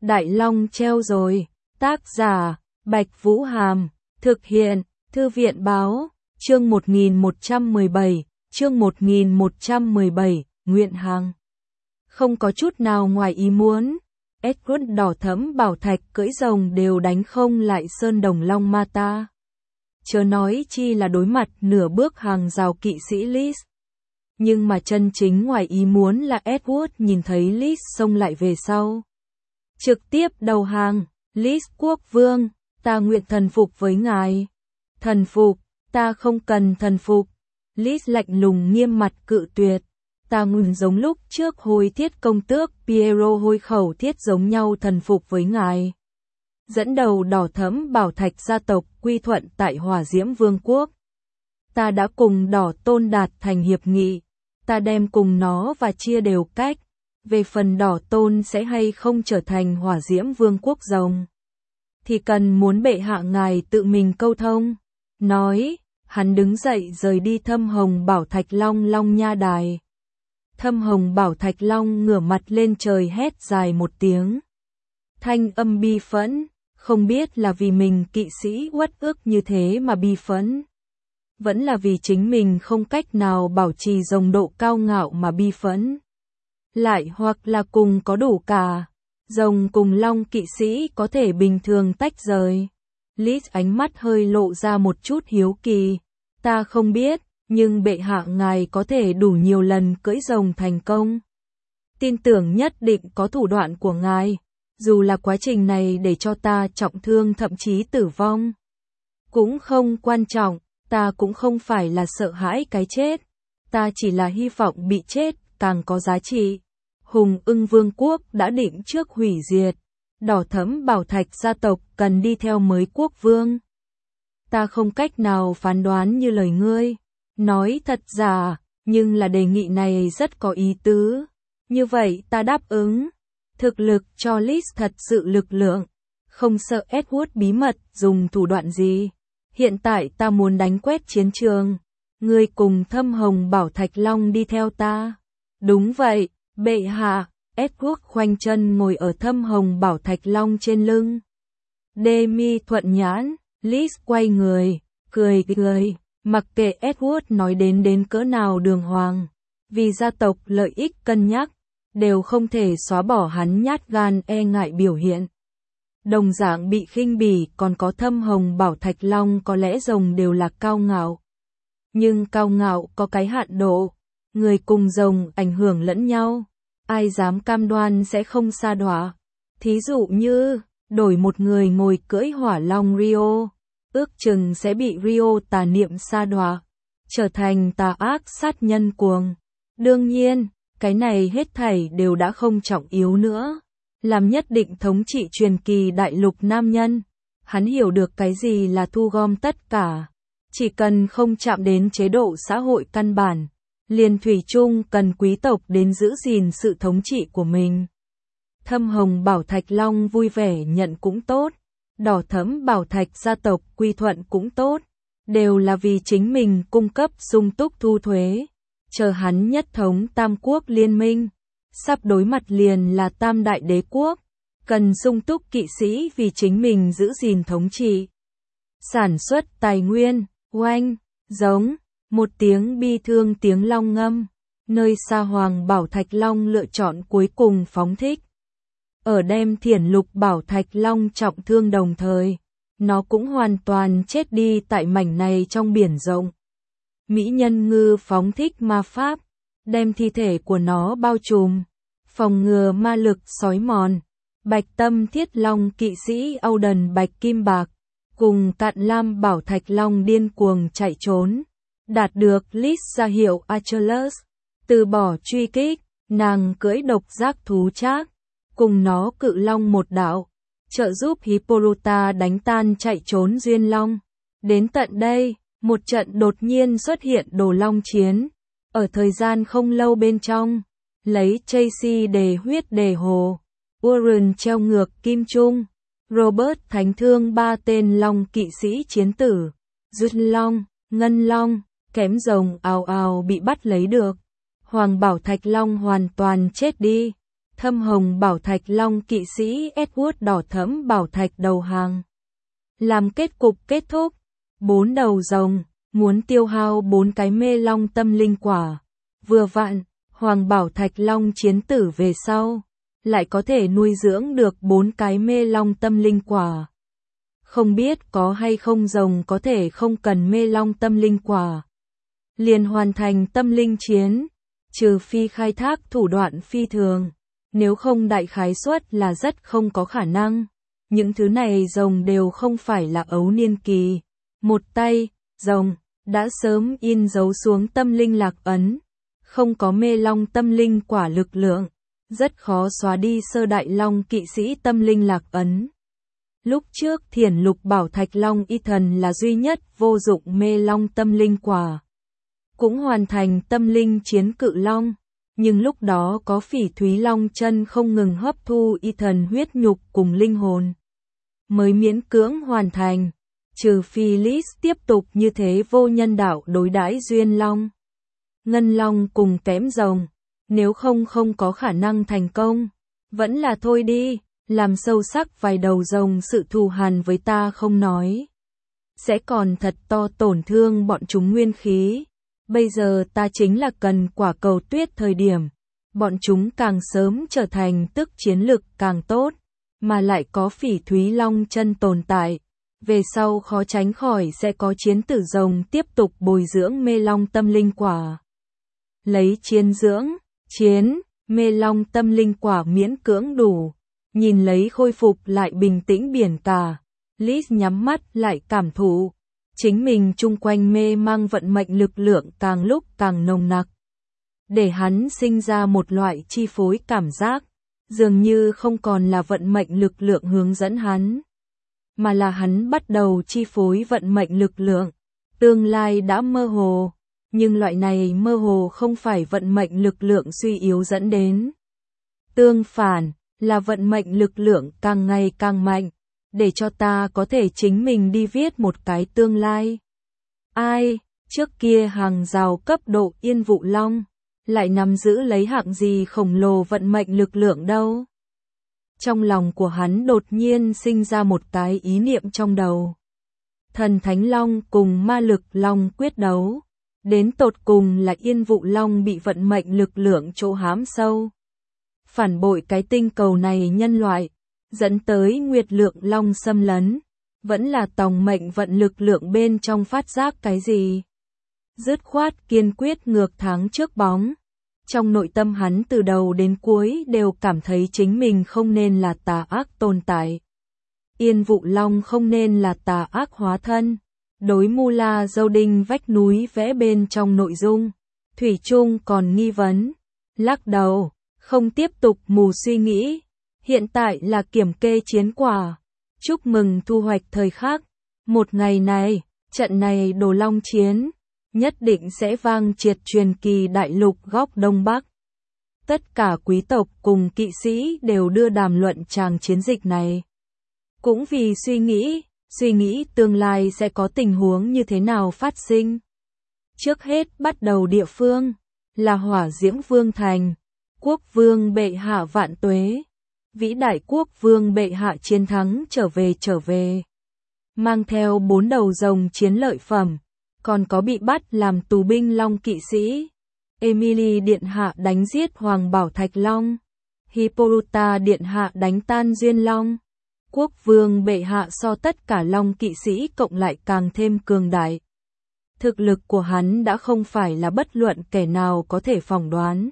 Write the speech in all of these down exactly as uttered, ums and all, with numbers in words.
Đại Long treo rồi. Tác giả, Bạch Vũ Hàm. Thực hiện, Thư viện Báo. Chương một nghìn một trăm mười bảy. Chương một nghìn một trăm mười bảy. Nguyện Hằng. Không có chút nào ngoài ý muốn. Edward đỏ thẫm bảo thạch cưỡi rồng đều đánh không lại Sơn Đồng Long Ma ta. Chớ nói chi là đối mặt nửa bước hàng rào kỵ sĩ Liz. Nhưng mà chân chính ngoài ý muốn là Edward nhìn thấy Liz xông lại về sau. Trực tiếp đầu hàng, Liz quốc vương, ta nguyện thần phục với ngài. Thần phục, ta không cần thần phục. Liz lạnh lùng nghiêm mặt cự tuyệt. Ta nguyện giống lúc trước hồi thiết công tước Piero hôi khẩu thiết giống nhau thần phục với ngài. Dẫn đầu đỏ thẫm bảo thạch gia tộc quy thuận tại Hỏa Diễm Vương quốc. Ta đã cùng đỏ tôn đạt thành hiệp nghị. Ta đem cùng nó và chia đều cách. Về phần đỏ tôn sẽ hay không trở thành Hỏa Diễm Vương quốc rồng. Thì cần muốn bệ hạ ngài tự mình câu thông. Nói, hắn đứng dậy rời đi Thâm Hồng Bảo Thạch Long Long Nha Đài. Thâm Hồng Bảo Thạch Long ngửa mặt lên trời hét dài một tiếng. Thanh âm bi phẫn, không biết là vì mình kỵ sĩ uất ức như thế mà bi phẫn. Vẫn là vì chính mình không cách nào bảo trì rồng độ cao ngạo mà bi phẫn. Lại hoặc là cùng có đủ cả. Rồng cùng long kỵ sĩ có thể bình thường tách rời. Liz ánh mắt hơi lộ ra một chút hiếu kỳ. Ta không biết, nhưng bệ hạ ngài có thể đủ nhiều lần cưỡi rồng thành công. Tin tưởng nhất định có thủ đoạn của ngài. Dù là quá trình này để cho ta trọng thương thậm chí tử vong. Cũng không quan trọng, ta cũng không phải là sợ hãi cái chết. Ta chỉ là hy vọng bị chết càng có giá trị. Hùng Ưng Vương quốc đã định trước hủy diệt. Đỏ thẫm bảo thạch gia tộc cần đi theo mới quốc vương. Ta không cách nào phán đoán như lời ngươi. Nói thật giả, nhưng là đề nghị này rất có ý tứ. Như vậy ta đáp ứng. Thực lực cho Liz thật sự lực lượng. Không sợ Edward bí mật dùng thủ đoạn gì. Hiện tại ta muốn đánh quét chiến trường. Ngươi cùng Thâm Hồng Bảo Thạch Long đi theo ta. Đúng vậy, bệ hạ. Edward khoanh chân ngồi ở Thâm Hồng Bảo Thạch Long trên lưng. Demi thuận nhãn, Liz quay người, cười cười. Mặc kệ Edward nói đến đến cỡ nào đường hoàng. Vì gia tộc lợi ích cân nhắc. Đều không thể xóa bỏ hắn nhát gan e ngại biểu hiện. Đồng dạng bị khinh bỉ còn có Thâm Hồng Bảo Thạch Long có lẽ rồng đều là cao ngạo. Nhưng cao ngạo có cái hạn độ. Người cùng rồng ảnh hưởng lẫn nhau. Ai dám cam đoan sẽ không sa đọa. Thí dụ như, đổi một người ngồi cưỡi hỏa long Rio. Ước chừng sẽ bị Rio tà niệm sa đọa. Trở thành tà ác sát nhân cuồng. Đương nhiên. Cái này hết thảy đều đã không trọng yếu nữa. Làm nhất định thống trị truyền kỳ đại lục nam nhân. Hắn hiểu được cái gì là thu gom tất cả. Chỉ cần không chạm đến chế độ xã hội căn bản. Liền thủy chung cần quý tộc đến giữ gìn sự thống trị của mình. Thâm Hồng Bảo Thạch Long vui vẻ nhận cũng tốt. Đỏ thẫm Bảo Thạch gia tộc quy thuận cũng tốt. Đều là vì chính mình cung cấp sung túc thu thuế. Chờ hắn nhất thống tam quốc liên minh, sắp đối mặt liền là tam đại đế quốc, cần sung túc kỵ sĩ vì chính mình giữ gìn thống trị. Sản xuất tài nguyên, oanh, giống, một tiếng bi thương tiếng long ngâm, nơi Sa Hoàng Bảo Thạch Long lựa chọn cuối cùng phóng thích. Ở đem Thiển Lục Bảo Thạch Long trọng thương đồng thời, nó cũng hoàn toàn chết đi tại mảnh này trong biển rộng. Mỹ nhân ngư phóng thích ma pháp, đem thi thể của nó bao trùm, phòng ngừa ma lực xói mòn. Bạch Tâm Thiết Long kỵ sĩ Auden Bạch Kim Bạc, cùng Cạn Lam Bảo Thạch Long điên cuồng chạy trốn, đạt được Liz ra hiệu Achilles, từ bỏ truy kích, nàng cưỡi độc giác thú trác, cùng nó cự long một đạo, trợ giúp Hippolyta đánh tan chạy trốn Duyên Long. Đến tận đây, một trận đột nhiên xuất hiện đồ long chiến, ở thời gian không lâu bên trong, lấy Tracy đề huyết đề hồ, Warren treo ngược kim trung, Robert thánh thương ba tên long kỵ sĩ chiến tử, Duyên Long, Ngân Long, kém rồng ào ào bị bắt lấy được, Hoàng Bảo Thạch Long hoàn toàn chết đi, thâm hồng bảo thạch long kỵ sĩ Edward đỏ thẫm bảo thạch đầu hàng. Làm kết cục kết thúc, bốn đầu rồng, muốn tiêu hao bốn cái mê long tâm linh quả. Vừa vặn, hoàng bảo thạch long chiến tử về sau, lại có thể nuôi dưỡng được bốn cái mê long tâm linh quả. Không biết có hay không rồng có thể không cần mê long tâm linh quả, liền hoàn thành tâm linh chiến, trừ phi khai thác thủ đoạn phi thường, nếu không đại khái suất là rất không có khả năng. Những thứ này rồng đều không phải là ấu niên kỳ. Một tay, rồng, đã sớm in dấu xuống tâm linh lạc ấn, không có mê long tâm linh quả lực lượng, rất khó xóa đi sơ đại long kỵ sĩ tâm linh lạc ấn. Lúc trước thiền lục bảo thạch long y thần là duy nhất vô dụng mê long tâm linh quả, cũng hoàn thành tâm linh chiến cự long, nhưng lúc đó có phỉ thúy long chân không ngừng hấp thu y thần huyết nhục cùng linh hồn, mới miễn cưỡng hoàn thành, trừ phi Lis tiếp tục như thế vô nhân đạo đối đãi duyên long, ngân long cùng kém rồng, nếu không không có khả năng thành công, vẫn là thôi đi, làm sâu sắc vài đầu rồng sự thù hằn với ta không nói, sẽ còn thật to tổn thương bọn chúng nguyên khí. Bây giờ ta chính là cần quả cầu tuyết thời điểm, bọn chúng càng sớm trở thành tức chiến lực càng tốt, mà lại có phỉ thúy long chân tồn tại, về sau khó tránh khỏi sẽ có chiến tử rồng tiếp tục bồi dưỡng mê long tâm linh quả. Lấy chiến dưỡng, chiến, mê long tâm linh quả miễn cưỡng đủ, nhìn lấy khôi phục lại bình tĩnh biển cả, Lis nhắm mắt lại cảm thụ. Chính mình chung quanh mê mang vận mệnh lực lượng càng lúc càng nồng nặc, để hắn sinh ra một loại chi phối cảm giác, dường như không còn là vận mệnh lực lượng hướng dẫn hắn, mà là hắn bắt đầu chi phối vận mệnh lực lượng. Tương lai đã mơ hồ, nhưng loại này mơ hồ không phải vận mệnh lực lượng suy yếu dẫn đến. Tương phản, là vận mệnh lực lượng càng ngày càng mạnh, để cho ta có thể chính mình đi viết một cái tương lai. Ai, trước kia hàng rào cấp độ Yên Vụ Long, lại nắm giữ lấy hạng gì khổng lồ vận mệnh lực lượng đâu. Trong lòng của hắn đột nhiên sinh ra một cái ý niệm trong đầu. Thần Thánh Long cùng ma lực Long quyết đấu, đến tột cùng là Yên Vụ Long bị vận mệnh lực lượng chỗ hãm sâu, phản bội cái tinh cầu này nhân loại, dẫn tới Nguyệt Lượng Long xâm lấn, vẫn là tòng mệnh vận lực lượng bên trong phát giác cái gì. Dứt khoát kiên quyết ngược tháng trước bóng. Trong nội tâm hắn từ đầu đến cuối đều cảm thấy chính mình không nên là tà ác tồn tại. Yên Vụ Long không nên là tà ác hóa thân. Đối Mu La Dâu Đinh vách núi vẽ bên trong nội dung, Thủy Chung còn nghi vấn, lắc đầu, không tiếp tục mù suy nghĩ. Hiện tại là kiểm kê chiến quả, chúc mừng thu hoạch thời khắc. Một ngày này, trận này Đồ Long chiến, nhất định sẽ vang triệt truyền kỳ đại lục góc Đông Bắc. Tất cả quý tộc cùng kỵ sĩ đều đưa đàm luận tràng chiến dịch này. Cũng vì suy nghĩ, suy nghĩ tương lai sẽ có tình huống như thế nào phát sinh. Trước hết bắt đầu địa phương, là Hỏa Diễm Vương Thành, Quốc Vương bệ hạ vạn tuế. Vĩ đại quốc vương bệ hạ chiến thắng trở về trở về. Mang theo bốn đầu rồng chiến lợi phẩm, còn có bị bắt làm tù binh long kỵ sĩ. Emily điện hạ đánh giết Hoàng Bảo Thạch Long. Hippolyta điện hạ đánh tan Duyên Long. Quốc vương bệ hạ so tất cả long kỵ sĩ cộng lại càng thêm cường đại. Thực lực của hắn đã không phải là bất luận kẻ nào có thể phỏng đoán.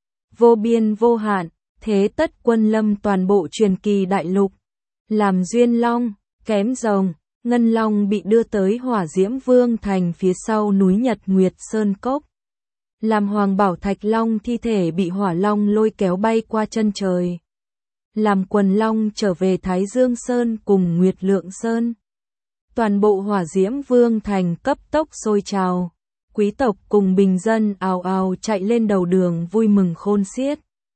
Vô biên vô hạn. Thế tất quân lâm toàn bộ truyền kỳ đại lục. Làm Duyên Long, kém rồng, Ngân Long bị đưa tới Hỏa Diễm Vương Thành phía sau núi Nhật Nguyệt Sơn Cốc. Làm Hoàng Bảo Thạch Long thi thể bị Hỏa Long lôi kéo bay qua chân trời. Làm Quần Long trở về Thái Dương Sơn cùng Nguyệt Lượng Sơn. Toàn bộ Hỏa Diễm Vương Thành cấp tốc sôi trào. Quý tộc cùng bình dân ào ào chạy lên đầu đường vui mừng khôn xiết.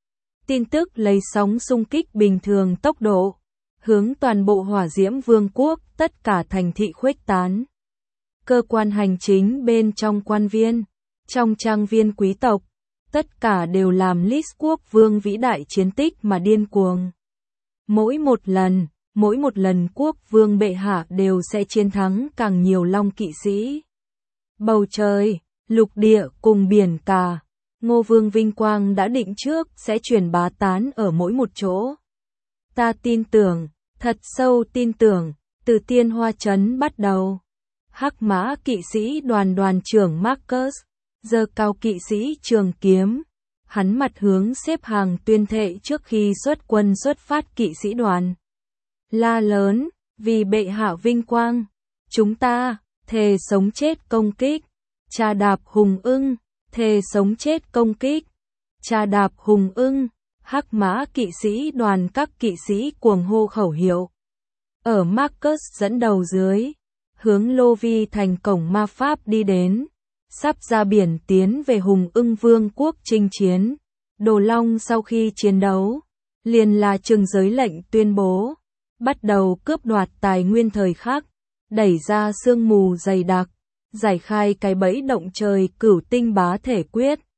Tin tức lấy sóng xung kích bình thường tốc độ, hướng toàn bộ Hỏa Diễm Vương quốc, tất cả thành thị khuếch tán. Cơ quan hành chính bên trong quan viên, trong trang viên quý tộc, tất cả đều làm Lis quốc vương vĩ đại chiến tích mà điên cuồng. Mỗi một lần, mỗi một lần quốc vương bệ hạ đều sẽ chiến thắng càng nhiều long kỵ sĩ. Bầu trời, lục địa cùng biển cả, Ngô Vương vinh quang đã định trước sẽ truyền bá tán ở mỗi một chỗ. Ta tin tưởng, thật sâu tin tưởng, từ Tiên Hoa Trấn bắt đầu. Hắc Mã kỵ sĩ đoàn đoàn trưởng Marcus, giơ cao kỵ sĩ trường kiếm. Hắn mặt hướng xếp hàng tuyên thệ trước khi xuất quân xuất phát kỵ sĩ đoàn. La lớn, vì bệ hạ vinh quang, chúng ta, thề sống chết công kích. Trà đạp hùng ưng, thề sống chết công kích. Trà đạp hùng ưng, Hắc Mã kỵ sĩ đoàn các kỵ sĩ cuồng hô khẩu hiệu. Ở Marcus dẫn đầu dưới, hướng Lô Vi thành cổng ma pháp đi đến, sắp ra biển tiến về Hùng Ưng Vương quốc chinh chiến. Đồ Long sau khi chiến đấu, liền là trừng giới lệnh tuyên bố, bắt đầu cướp đoạt tài nguyên thời khắc, đẩy ra sương mù dày đặc, giải khai cái bẫy động trời cửu tinh bá thể quyết.